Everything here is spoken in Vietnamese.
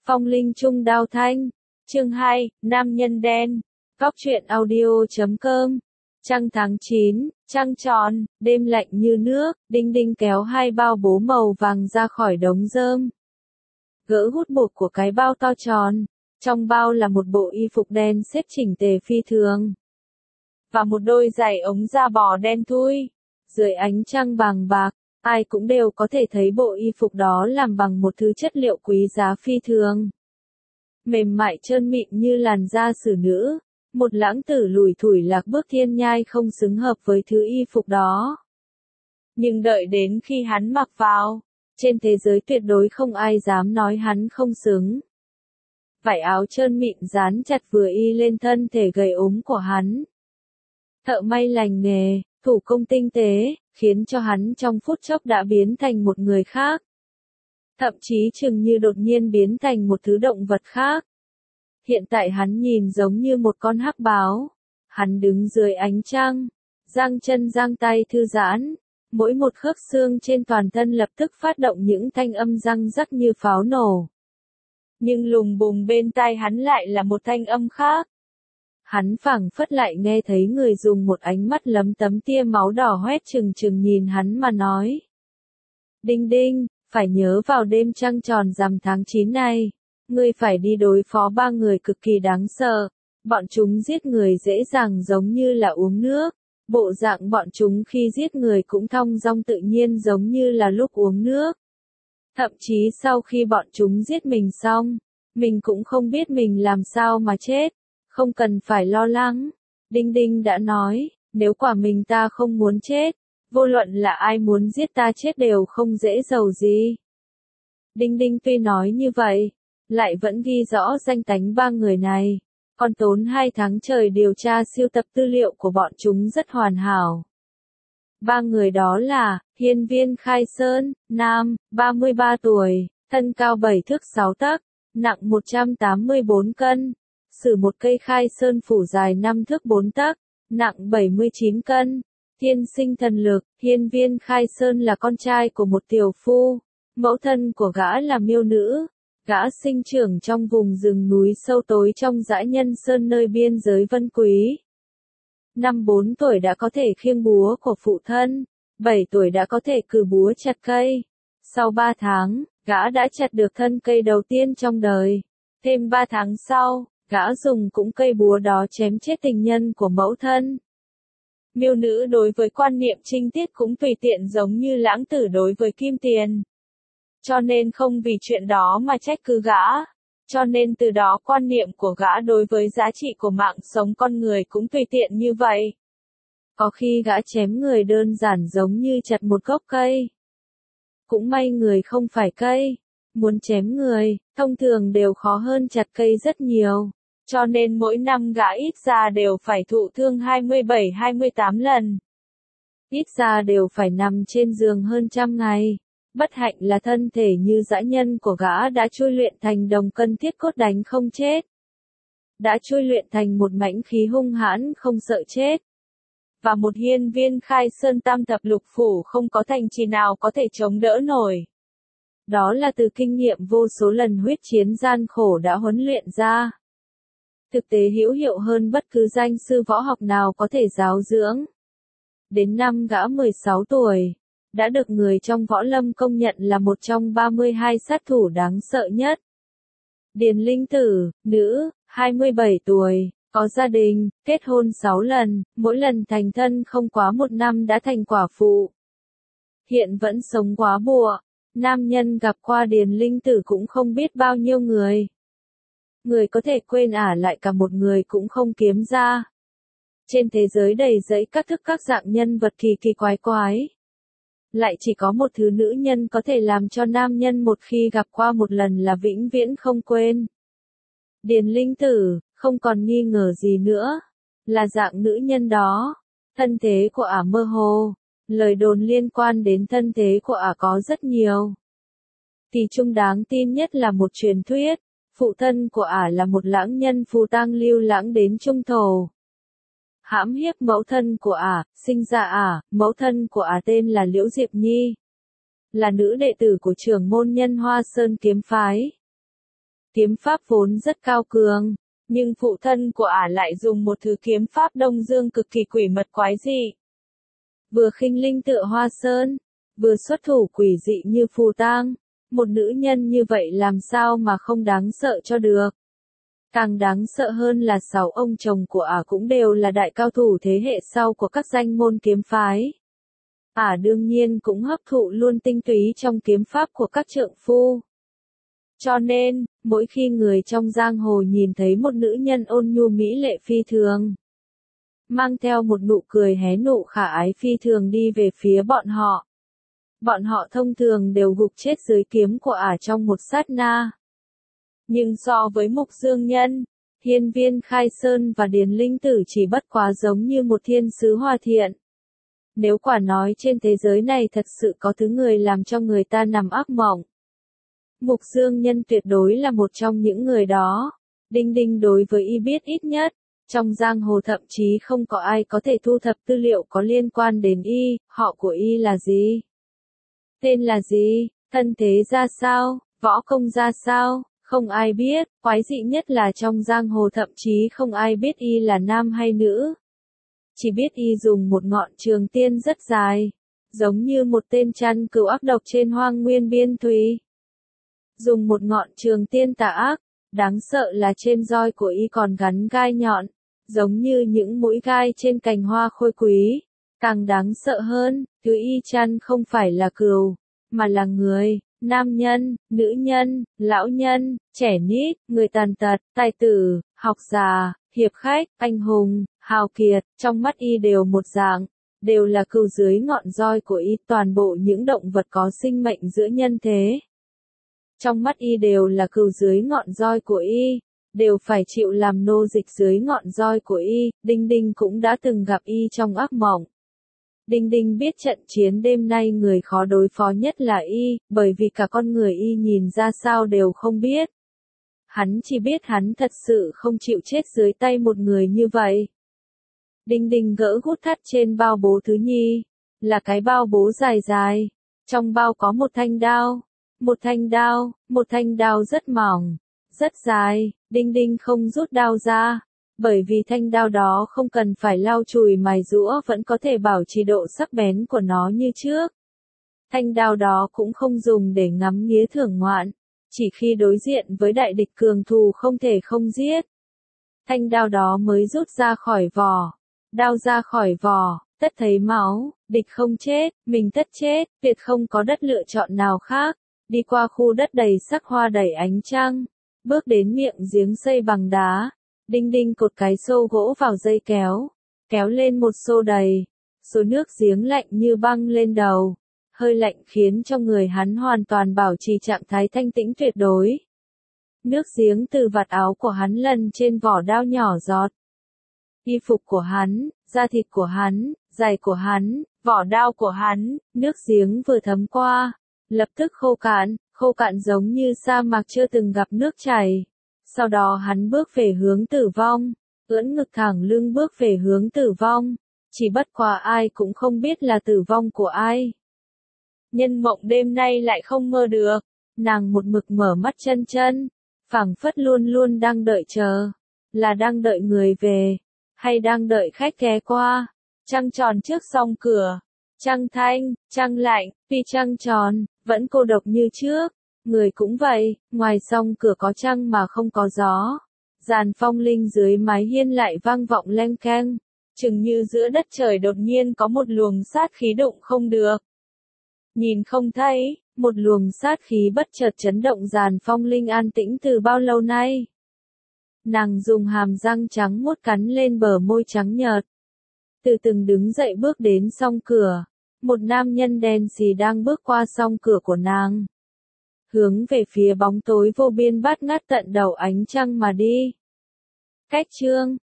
Phong linh trung đao thanh. Chương 2, Nam nhân đen. Góc truyện audio.com. Trăng tháng 9, trăng tròn, đêm lạnh như nước, Đinh Đinh kéo hai bao bố màu vàng ra khỏi đống rơm. Gỡ hút bột của cái bao to tròn. Trong bao là một bộ y phục đen xếp chỉnh tề phi thường. Và một đôi giày ống da bò đen thui. Dưới ánh trăng vàng bạc, ai cũng đều có thể thấy bộ y phục đó làm bằng một thứ chất liệu quý giá phi thường. Mềm mại trơn mịn như làn da xử nữ. Một lãng tử lủi thủi lạc bước thiên nhai không xứng hợp với thứ y phục đó. Nhưng đợi đến khi hắn mặc vào, trên thế giới tuyệt đối không ai dám nói hắn không xứng. Vải áo trơn mịn dán chặt vừa y lên thân thể gầy ốm của hắn. Thợ may lành nghề, thủ công tinh tế, khiến cho hắn trong phút chốc đã biến thành một người khác. Thậm chí chừng như đột nhiên biến thành một thứ động vật khác. Hiện tại hắn nhìn giống như một con hắc báo. Hắn đứng dưới ánh trăng, giang chân giang tay thư giãn. Mỗi một khớp xương trên toàn thân lập tức phát động những thanh âm răng rắc như pháo nổ. Nhưng lùng bùng bên tai hắn lại là một thanh âm khác. Hắn phảng phất lại nghe thấy người dùng một ánh mắt lấm tấm tia máu đỏ hoét trừng trừng nhìn hắn mà nói. Đinh Đinh, phải nhớ vào đêm trăng tròn rằm tháng 9 này, ngươi phải đi đối phó ba người cực kỳ đáng sợ. Bọn chúng giết người dễ dàng giống như là uống nước. Bộ dạng bọn chúng khi giết người cũng thong dong tự nhiên giống như là lúc uống nước. Thậm chí sau khi bọn chúng giết mình xong, mình cũng không biết mình làm sao mà chết. Không cần phải lo lắng. Đinh Đinh đã nói, nếu quả mình ta không muốn chết, vô luận là ai muốn giết ta chết đều không dễ dầu gì. Đinh Đinh tuy nói như vậy, lại vẫn ghi rõ danh tánh ba người này. Còn tốn 2 tháng trời điều tra siêu tập tư liệu của bọn chúng rất hoàn hảo. Ba người đó là, Hiên Viên Khai Sơn, nam, 33 tuổi, thân cao 7 thước 6 tấc, nặng 184 cân. Sử một cây khai sơn phủ dài 5 thước 4 tấc, nặng 79 cân. Thiên sinh thần lực, Hiên Viên Khai Sơn là con trai của một tiểu phu. Mẫu thân của gã là miêu nữ. Gã sinh trưởng trong vùng rừng núi sâu tối trong dã nhân sơn nơi biên giới Vân Quý. Năm 4 tuổi đã có thể khiêng búa của phụ thân, 7 tuổi đã có thể cử búa chặt cây. Sau 3 tháng, gã đã chặt được thân cây đầu tiên trong đời. Thêm 3 tháng sau, gã dùng cũng cây búa đó chém chết tình nhân của mẫu thân. Miêu nữ đối với quan niệm trinh tiết cũng tùy tiện giống như lãng tử đối với kim tiền. Cho nên không vì chuyện đó mà trách cứ gã. Cho nên từ đó quan niệm của gã đối với giá trị của mạng sống con người cũng tùy tiện như vậy. Có khi gã chém người đơn giản giống như chặt một gốc cây. Cũng may người không phải cây. Muốn chém người, thông thường đều khó hơn chặt cây rất nhiều. Cho nên mỗi năm gã ít ra đều phải thụ thương 27-28 lần. Ít ra đều phải nằm trên giường hơn 100 ngày. Bất hạnh là thân thể như dã nhân của gã đã chui luyện thành đồng cân thiết cốt đánh không chết. Đã chui luyện thành một mãnh khí hung hãn không sợ chết. Và một hiên viên khai sơn tam thập lục phủ không có thành trì nào có thể chống đỡ nổi. Đó là từ kinh nghiệm vô số lần huyết chiến gian khổ đã huấn luyện ra. Thực tế hữu hiệu hơn bất cứ danh sư võ học nào có thể giáo dưỡng. Đến năm gã 16 tuổi, đã được người trong võ lâm công nhận là một trong 32 sát thủ đáng sợ nhất. Điền Linh Tử, nữ, 27 tuổi, có gia đình, kết hôn 6 lần, mỗi lần thành thân không quá 1 năm đã thành quả phụ. Hiện vẫn sống quá bụa, nam nhân gặp qua Điền Linh Tử cũng không biết bao nhiêu người. Người có thể quên ả lại cả một người cũng không kiếm ra. Trên thế giới đầy rẫy các thức các dạng nhân vật kỳ kỳ quái quái. Lại chỉ có một thứ nữ nhân có thể làm cho nam nhân một khi gặp qua một lần là vĩnh viễn không quên. Điền Linh Tử, không còn nghi ngờ gì nữa. Là dạng nữ nhân đó. Thân thế của ả mơ hồ. Lời đồn liên quan đến thân thế của ả có rất nhiều. Thì chung đáng tin nhất là một truyền thuyết. Phụ thân của ả là một lãng nhân phù tang lưu lãng đến Trung Thổ. Hãm hiếp mẫu thân của ả, sinh ra ả, mẫu thân của ả tên là Liễu Diệp Nhi. Là nữ đệ tử của trưởng môn nhân Hoa Sơn kiếm phái. Kiếm pháp vốn rất cao cường, nhưng phụ thân của ả lại dùng một thứ kiếm pháp Đông Dương cực kỳ quỷ mật quái dị. Vừa khinh linh tựa Hoa Sơn, vừa xuất thủ quỷ dị như phù tang. Một nữ nhân như vậy làm sao mà không đáng sợ cho được. Càng đáng sợ hơn là 6 ông chồng của ả cũng đều là đại cao thủ thế hệ sau của các danh môn kiếm phái. Ả đương nhiên cũng hấp thụ luôn tinh túy trong kiếm pháp của các trượng phu. Cho nên, mỗi khi người trong giang hồ nhìn thấy một nữ nhân ôn nhu mỹ lệ phi thường, mang theo một nụ cười hé nụ khả ái phi thường đi về phía bọn họ thông thường đều gục chết dưới kiếm của ả trong một sát na. Nhưng so với Mục Dương Nhân, Hiên Viên Khai Sơn và Điền Linh Tử chỉ bất quá giống như một thiên sứ hòa thiện. Nếu quả nói trên thế giới này thật sự có thứ người làm cho người ta nằm ác mộng, Mục Dương Nhân tuyệt đối là một trong những người đó. Đinh Đinh đối với y biết ít nhất, trong giang hồ thậm chí không có ai có thể thu thập tư liệu có liên quan đến y, họ của y là gì? Tên là gì? Thân thế ra sao? Võ công ra sao? Không ai biết, quái dị nhất là trong giang hồ thậm chí không ai biết y là nam hay nữ. Chỉ biết y dùng một ngọn trường tiên rất dài, giống như một tên chăn cừu ác độc trên hoang nguyên biên thùy. Dùng một ngọn trường tiên tà ác, đáng sợ là trên roi của y còn gắn gai nhọn, giống như những mũi gai trên cành hoa khôi quý. Càng đáng sợ hơn, thứ y chăn không phải là cừu, mà là người, nam nhân, nữ nhân, lão nhân, trẻ nít, người tàn tật, tài tử, học già, hiệp khách, anh hùng, hào kiệt, trong mắt y đều một dạng, đều là cừu dưới ngọn roi của y, toàn bộ những động vật có sinh mệnh giữa nhân thế. Trong mắt y đều là cừu dưới ngọn roi của y, đều phải chịu làm nô dịch dưới ngọn roi của y. Đinh Đinh cũng đã từng gặp y trong ác mộng. Đinh Đinh biết trận chiến đêm nay người khó đối phó nhất là y, bởi vì cả con người y nhìn ra sao đều không biết. Hắn chỉ biết hắn thật sự không chịu chết dưới tay một người như vậy. Đinh Đinh gỡ hút thắt trên bao bố thứ nhì, là cái bao bố dài dài. Trong bao có một thanh đao. Một thanh đao rất mỏng, rất dài. Đinh Đinh không rút đao ra, bởi vì thanh đao đó không cần phải lau chùi mài giũa vẫn có thể bảo trì độ sắc bén của nó như trước. Thanh đao đó cũng không dùng để ngắm nghía thưởng ngoạn, chỉ khi đối diện với đại địch cường thù không thể không giết. Thanh đao đó mới rút ra khỏi vỏ, đao ra khỏi vỏ, tất thấy máu, địch không chết, mình tất chết, tuyệt không có đất lựa chọn nào khác. Đi qua khu đất đầy sắc hoa đầy ánh trăng, bước đến miệng giếng xây bằng đá. Đinh Đinh cột cái xô gỗ vào dây kéo, kéo lên một xô đầy. Số nước giếng lạnh như băng lên đầu, hơi lạnh khiến cho người hắn hoàn toàn bảo trì trạng thái thanh tĩnh tuyệt đối. Nước giếng từ vạt áo của hắn lần trên vỏ đao nhỏ giọt. Y phục của hắn, da thịt của hắn, giày của hắn, vỏ đao của hắn, nước giếng vừa thấm qua, lập tức khô cạn giống như sa mạc chưa từng gặp nước chảy. Sau đó hắn bước về hướng tử vong, ưỡn ngực thẳng lưng bước về hướng tử vong, chỉ bất quá ai cũng không biết là tử vong của ai. Nhân mộng đêm nay lại không mơ được, nàng một mực mở mắt chân, phảng phất luôn luôn đang đợi chờ, là đang đợi người về, hay đang đợi khách ghé qua. Trăng tròn trước song cửa, trăng thanh, trăng lạnh, tuy trăng tròn, vẫn cô độc như trước. Người cũng vậy, ngoài song cửa có trăng mà không có gió. Giàn phong linh dưới mái hiên lại vang vọng leng keng, chừng như giữa đất trời đột nhiên có một luồng sát khí đụng không được. Nhìn không thấy, một luồng sát khí bất chợt chấn động giàn phong linh an tĩnh từ bao lâu nay. Nàng dùng hàm răng trắng muốt cắn lên bờ môi trắng nhợt. Từ từng đứng dậy bước đến song cửa. Một nam nhân đen xì đang bước qua song cửa của nàng, hướng về phía bóng tối vô biên bát ngát tận đầu ánh trăng mà đi. Cách chương